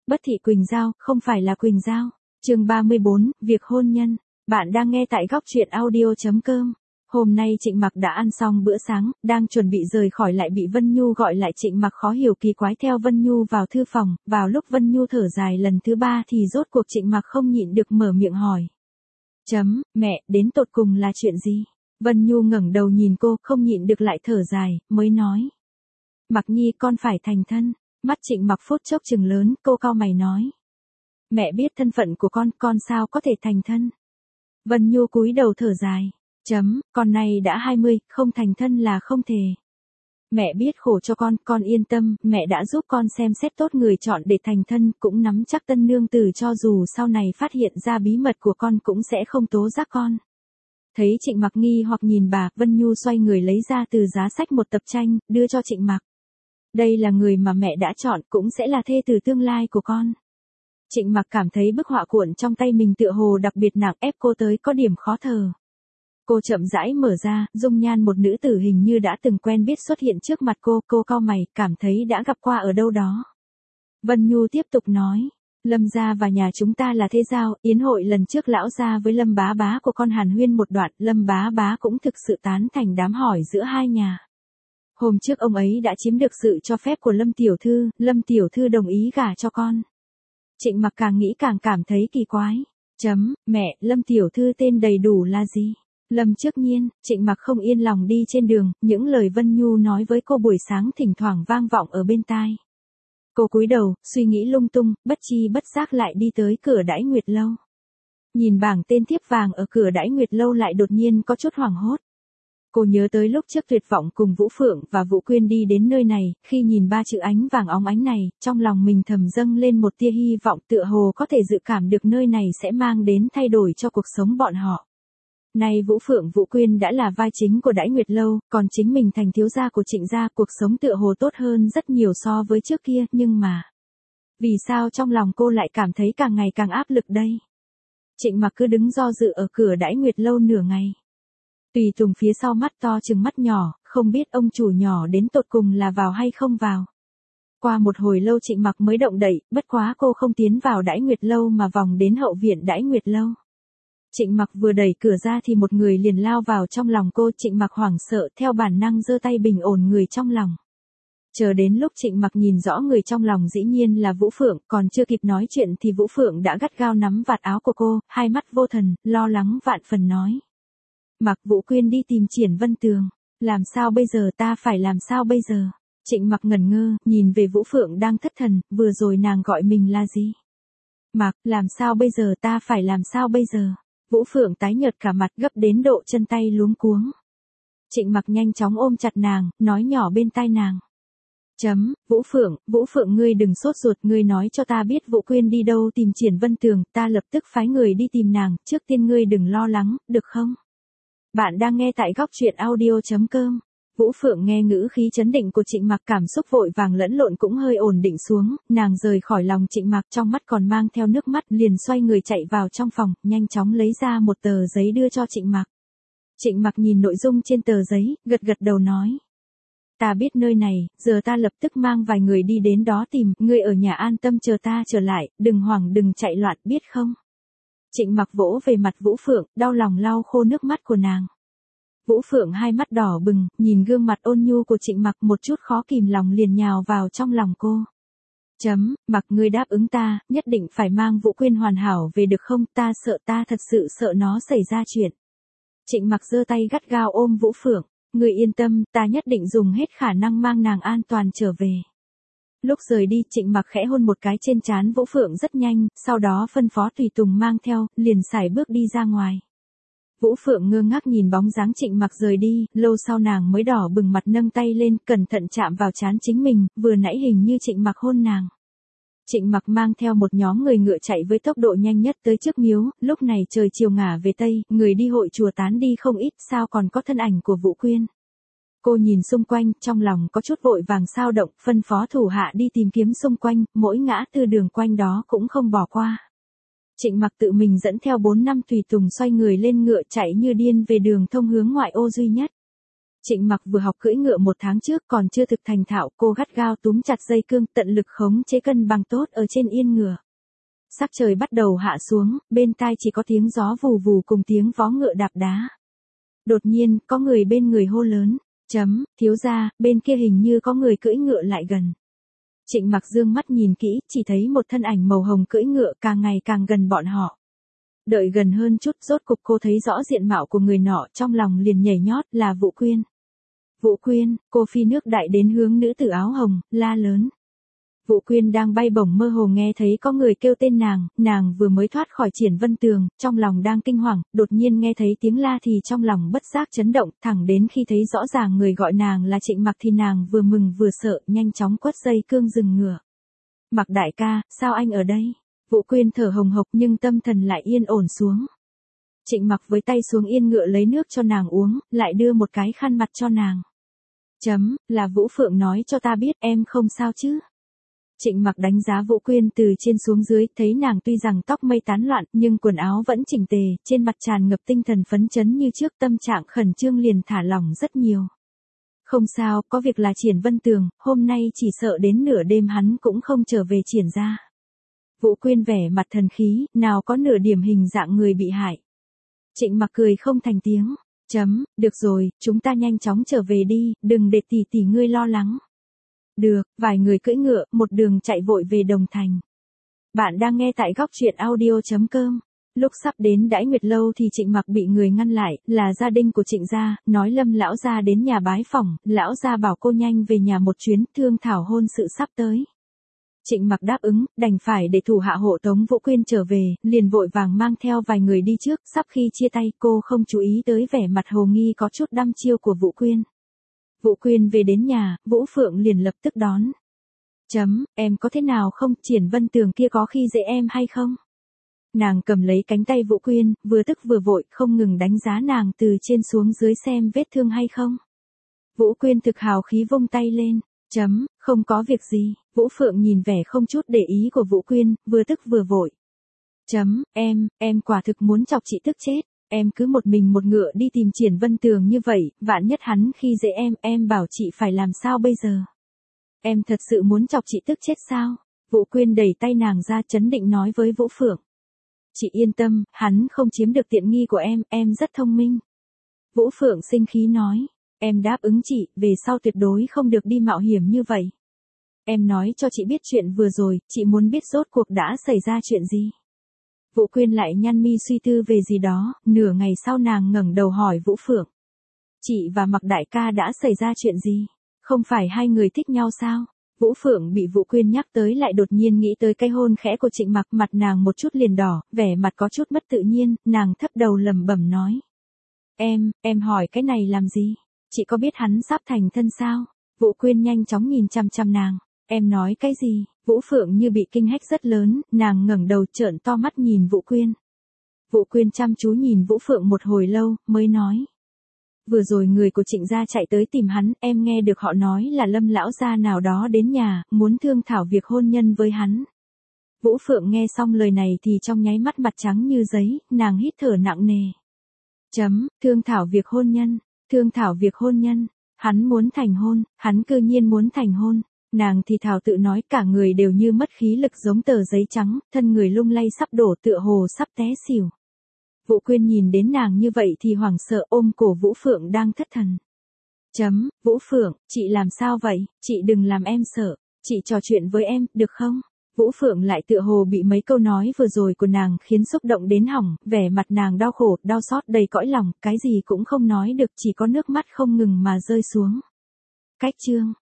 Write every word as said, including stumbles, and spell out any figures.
Bất thị Quỳnh Giao, không phải là Quỳnh Giao. Chương ba mươi bốn, việc hôn nhân. Bạn đang nghe tại góc truyện audio chấm com. Hôm nay Trịnh Mặc đã ăn xong bữa sáng, đang chuẩn bị rời khỏi lại bị Vân Nhu gọi lại. Trịnh Mặc khó hiểu kỳ quái theo Vân Nhu vào thư phòng, vào lúc Vân Nhu thở dài lần thứ ba thì rốt cuộc Trịnh Mặc không nhịn được mở miệng hỏi. Chấm, mẹ, đến tột cùng là chuyện gì? Vân Nhu ngẩng đầu nhìn cô, không nhịn được lại thở dài, mới nói. Mặc Nhi con phải thành thân. Mắt Trịnh Mặc phút chốc trừng lớn, cô cau mày nói. Mẹ biết thân phận của con, con sao có thể thành thân? Vân Nhu cúi đầu thở dài. Chấm, con này đã hai mươi, không thành thân là không thể. Mẹ biết khổ cho con, con yên tâm, mẹ đã giúp con xem xét tốt người chọn để thành thân, cũng nắm chắc tân nương tử cho dù sau này phát hiện ra bí mật của con cũng sẽ không tố giác con. Thấy Trịnh Mặc nghi hoặc nhìn bà, Vân Nhu xoay người lấy ra từ giá sách một tập tranh, đưa cho Trịnh Mặc. Đây là người mà mẹ đã chọn, cũng sẽ là thê tử tương lai của con. Trịnh Mặc cảm thấy bức họa cuộn trong tay mình tựa hồ đặc biệt nặng, ép cô tới có điểm khó thở. Cô chậm rãi mở ra, dung nhan một nữ tử hình như đã từng quen biết xuất hiện trước mặt cô, cô cau mày, cảm thấy đã gặp qua ở đâu đó. Vân Nhu tiếp tục nói, Lâm gia và nhà chúng ta là thế giao, yến hội lần trước lão gia với Lâm bá bá của con hàn huyên một đoạn, Lâm bá bá cũng thực sự tán thành đám hỏi giữa hai nhà. Hôm trước ông ấy đã chiếm được sự cho phép của Lâm tiểu thư, Lâm tiểu thư đồng ý gả cho con. Trịnh Mặc càng nghĩ càng cảm thấy kỳ quái. Chấm, mẹ, Lâm tiểu thư tên đầy đủ là gì? Lâm Trước Nhiên. Trịnh Mặc không yên lòng đi trên đường, những lời Vân Nhu nói với cô buổi sáng thỉnh thoảng vang vọng ở bên tai. Cô cúi đầu, suy nghĩ lung tung, bất chi bất giác lại đi tới cửa Đãi Nguyệt Lâu. Nhìn bảng tên thiếp vàng ở cửa Đãi Nguyệt Lâu lại đột nhiên có chút hoảng hốt. Cô nhớ tới lúc trước tuyệt vọng cùng Vũ Phượng và Vũ Quyên đi đến nơi này, khi nhìn ba chữ ánh vàng óng ánh này, trong lòng mình thầm dâng lên một tia hy vọng, tựa hồ có thể dự cảm được nơi này sẽ mang đến thay đổi cho cuộc sống bọn họ. Nay Vũ Phượng Vũ Quyên đã là vai chính của Đãi Nguyệt Lâu, còn chính mình thành thiếu gia của Trịnh gia, cuộc sống tựa hồ tốt hơn rất nhiều so với trước kia, nhưng mà... Vì sao trong lòng cô lại cảm thấy càng ngày càng áp lực đây? Trịnh Mặc cứ đứng do dự ở cửa Đãi Nguyệt Lâu nửa ngày. Tùy Tùng phía sau mắt to chừng mắt nhỏ, không biết ông chủ nhỏ đến tột cùng là vào hay không vào. Qua một hồi lâu Trịnh Mặc mới động đậy, bất quá cô không tiến vào Đãi Nguyệt Lâu mà vòng đến hậu viện Đãi Nguyệt Lâu. Trịnh Mặc vừa đẩy cửa ra thì một người liền lao vào trong lòng cô. Trịnh Mặc hoảng sợ, theo bản năng giơ tay bình ổn người trong lòng. Chờ đến lúc Trịnh Mặc nhìn rõ người trong lòng dĩ nhiên là Vũ Phượng, còn chưa kịp nói chuyện thì Vũ Phượng đã gắt gao nắm vạt áo của cô, hai mắt vô thần, lo lắng vạn phần nói. Mặc Vũ Quyên đi tìm Triển Vân Tường. Làm sao bây giờ, ta phải làm sao bây giờ? Trịnh Mặc ngẩn ngơ, nhìn về Vũ Phượng đang thất thần, vừa rồi nàng gọi mình là gì? Mặc, làm sao bây giờ, ta phải làm sao bây giờ? Vũ Phượng tái nhợt cả mặt, gấp đến độ chân tay luống cuống. Trịnh Mặc nhanh chóng ôm chặt nàng, nói nhỏ bên tai nàng. Chấm, Vũ Phượng, Vũ Phượng ngươi đừng sốt ruột, ngươi nói cho ta biết Vũ Quyên đi đâu tìm Triển Vân Tường, ta lập tức phái người đi tìm nàng, trước tiên ngươi đừng lo lắng, được không? Bạn đang nghe tại góc truyện audio chấm com. Vũ Phượng nghe ngữ khí chấn định của Trịnh Mặc, cảm xúc vội vàng lẫn lộn cũng hơi ổn định xuống, nàng rời khỏi lòng Trịnh Mặc, trong mắt còn mang theo nước mắt, liền xoay người chạy vào trong phòng, nhanh chóng lấy ra một tờ giấy đưa cho Trịnh Mặc. Trịnh Mặc nhìn nội dung trên tờ giấy, gật gật đầu nói. Ta biết nơi này, giờ ta lập tức mang vài người đi đến đó tìm, ngươi ở nhà an tâm chờ ta trở lại, đừng hoảng đừng chạy loạn, biết không? Trịnh Mặc vỗ về mặt Vũ Phượng, đau lòng lau khô nước mắt của nàng. Vũ Phượng hai mắt đỏ bừng, nhìn gương mặt ôn nhu của Trịnh Mặc một chút khó kìm lòng liền nhào vào trong lòng cô. Chấm, Mặc ngươi đáp ứng ta, nhất định phải mang Vũ Quyên hoàn hảo về được không, ta sợ ta thật sự sợ nó xảy ra chuyện. Trịnh Mặc giơ tay gắt gao ôm Vũ Phượng, ngươi yên tâm, ta nhất định dùng hết khả năng mang nàng an toàn trở về. Lúc rời đi, Trịnh Mặc khẽ hôn một cái trên trán Vũ Phượng rất nhanh, sau đó phân phó tùy tùng mang theo, liền sải bước đi ra ngoài. Vũ Phượng ngơ ngác nhìn bóng dáng Trịnh Mặc rời đi, lâu sau nàng mới đỏ bừng mặt nâng tay lên, cẩn thận chạm vào trán chính mình, vừa nãy hình như Trịnh Mặc hôn nàng. Trịnh Mặc mang theo một nhóm người ngựa chạy với tốc độ nhanh nhất tới trước miếu, lúc này trời chiều ngả về tây, người đi hội chùa tán đi không ít, sao còn có thân ảnh của Vũ Quyên. Cô nhìn xung quanh, trong lòng có chút vội vàng xao động, phân phó thủ hạ đi tìm kiếm xung quanh, mỗi ngã tư đường quanh đó cũng không bỏ qua. Trịnh Mặc tự mình dẫn theo bốn năm tùy tùng xoay người lên ngựa chạy như điên về đường thông hướng ngoại ô duy nhất. Trịnh Mặc vừa học cưỡi ngựa một tháng trước còn chưa thực thành thạo, cô gắt gao túm chặt dây cương tận lực khống chế cân bằng tốt ở trên yên ngựa. Sắc trời bắt đầu hạ xuống, bên tai chỉ có tiếng gió vù vù cùng tiếng vó ngựa đạp đá. Đột nhiên, có người bên người hô lớn, chấm, thiếu gia, bên kia hình như có người cưỡi ngựa lại gần. Trịnh Mặc dương mắt nhìn kỹ, chỉ thấy một thân ảnh màu hồng cưỡi ngựa càng ngày càng gần bọn họ. Đợi gần hơn chút, rốt cục cô thấy rõ diện mạo của người nọ, trong lòng liền nhảy nhót, là Vũ Quyên. Vũ Quyên, cô phi nước đại đến hướng nữ tử áo hồng, la lớn. Vũ Quyên đang bay bổng mơ hồ nghe thấy có người kêu tên nàng, nàng vừa mới thoát khỏi Triển Vân Tường, trong lòng đang kinh hoàng, đột nhiên nghe thấy tiếng la thì trong lòng bất giác chấn động, thẳng đến khi thấy rõ ràng người gọi nàng là Trịnh Mặc thì nàng vừa mừng vừa sợ, nhanh chóng quất dây cương dừng ngựa. Mặc đại ca, sao anh ở đây? Vũ Quyên thở hồng hộc nhưng tâm thần lại yên ổn xuống. Trịnh Mặc với tay xuống yên ngựa lấy nước cho nàng uống, lại đưa một cái khăn mặt cho nàng. Chấm, là Vũ Phượng nói cho ta biết em không sao chứ? Trịnh Mặc đánh giá Vũ Quyên từ trên xuống dưới, thấy nàng tuy rằng tóc mây tán loạn, nhưng quần áo vẫn chỉnh tề, trên mặt tràn ngập tinh thần phấn chấn như trước, tâm trạng khẩn trương liền thả lỏng rất nhiều. Không sao, có việc là Triển Vân Tường, hôm nay chỉ sợ đến nửa đêm hắn cũng không trở về Triển ra. Vũ Quyên vẻ mặt thần khí, nào có nửa điểm hình dạng người bị hại. Trịnh Mặc cười không thành tiếng, chấm, được rồi, chúng ta nhanh chóng trở về đi, đừng để tỷ tỷ ngươi lo lắng. Được, vài người cưỡi ngựa, một đường chạy vội về Đồng Thành. Bạn đang nghe tại góc truyện audio chấm com. Lúc sắp đến Đãi Nguyệt Lâu thì Trịnh Mặc bị người ngăn lại, là gia đình của Trịnh gia, nói Lâm lão gia đến nhà bái phỏng, lão gia bảo cô nhanh về nhà một chuyến, thương thảo hôn sự sắp tới. Trịnh Mặc đáp ứng, đành phải để thủ hạ hộ tống Vũ Quyên trở về, liền vội vàng mang theo vài người đi trước, sắp khi chia tay cô không chú ý tới vẻ mặt hồ nghi có chút đăm chiêu của Vũ Quyên. Vũ Quyên về đến nhà, Vũ Phượng liền lập tức đón. Chấm, em có thế nào không, Triển Vân Tường kia có khi dễ em hay không? Nàng cầm lấy cánh tay Vũ Quyên, vừa tức vừa vội, không ngừng đánh giá nàng từ trên xuống dưới xem vết thương hay không. Vũ Quyên thực hào khí vung tay lên. Chấm, không có việc gì. Vũ Phượng nhìn vẻ không chút để ý của Vũ Quyên, vừa tức vừa vội. Chấm, em, em quả thực muốn chọc chị tức chết. Em cứ một mình một ngựa đi tìm Triển Vân Tường như vậy, vạn nhất hắn khi dễ em, em bảo chị phải làm sao bây giờ? Em thật sự muốn chọc chị tức chết sao? Vũ Quyên đẩy tay nàng ra chấn định nói với Vũ Phượng. Chị yên tâm, hắn không chiếm được tiện nghi của em, em rất thông minh. Vũ Phượng sinh khí nói. Em đáp ứng chị, về sau tuyệt đối không được đi mạo hiểm như vậy. Em nói cho chị biết chuyện vừa rồi, chị muốn biết rốt cuộc đã xảy ra chuyện gì. Vũ Quyên lại nhăn mi suy tư về gì đó, nửa ngày sau nàng ngẩng đầu hỏi Vũ Phượng. Chị và Mặc đại ca đã xảy ra chuyện gì? Không phải hai người thích nhau sao? Vũ Phượng bị Vũ Quyên nhắc tới lại đột nhiên nghĩ tới cái hôn khẽ của Trịnh Mặc, mặt nàng một chút liền đỏ, vẻ mặt có chút mất tự nhiên, nàng thấp đầu lẩm bẩm nói. Em, em hỏi cái này làm gì? Chị có biết hắn sắp thành thân sao? Vũ Quyên nhanh chóng nhìn chăm chăm nàng. Em nói cái gì? Vũ Phượng như bị kinh hách rất lớn, nàng ngẩng đầu trợn to mắt nhìn Vũ Quyên. Vũ Quyên chăm chú nhìn Vũ Phượng một hồi lâu, mới nói. Vừa rồi người của Trịnh gia chạy tới tìm hắn, em nghe được họ nói là Lâm lão gia nào đó đến nhà, muốn thương thảo việc hôn nhân với hắn. Vũ Phượng nghe xong lời này thì trong nháy mắt mặt trắng như giấy, nàng hít thở nặng nề. Chấm, thương thảo việc hôn nhân. Thương thảo việc hôn nhân, hắn muốn thành hôn, hắn cư nhiên muốn thành hôn, nàng thì thảo tự nói cả người đều như mất khí lực giống tờ giấy trắng, thân người lung lay sắp đổ tựa hồ sắp té xỉu. Vũ Quyên nhìn đến nàng như vậy thì hoảng sợ ôm cổ Vũ Phượng đang thất thần. Chấm, Vũ Phượng, chị làm sao vậy, chị đừng làm em sợ, chị trò chuyện với em, được không? Vũ Phượng lại tựa hồ bị mấy câu nói vừa rồi của nàng khiến xúc động đến hỏng, vẻ mặt nàng đau khổ, đau xót đầy cõi lòng, cái gì cũng không nói được, chỉ có nước mắt không ngừng mà rơi xuống. Cách chương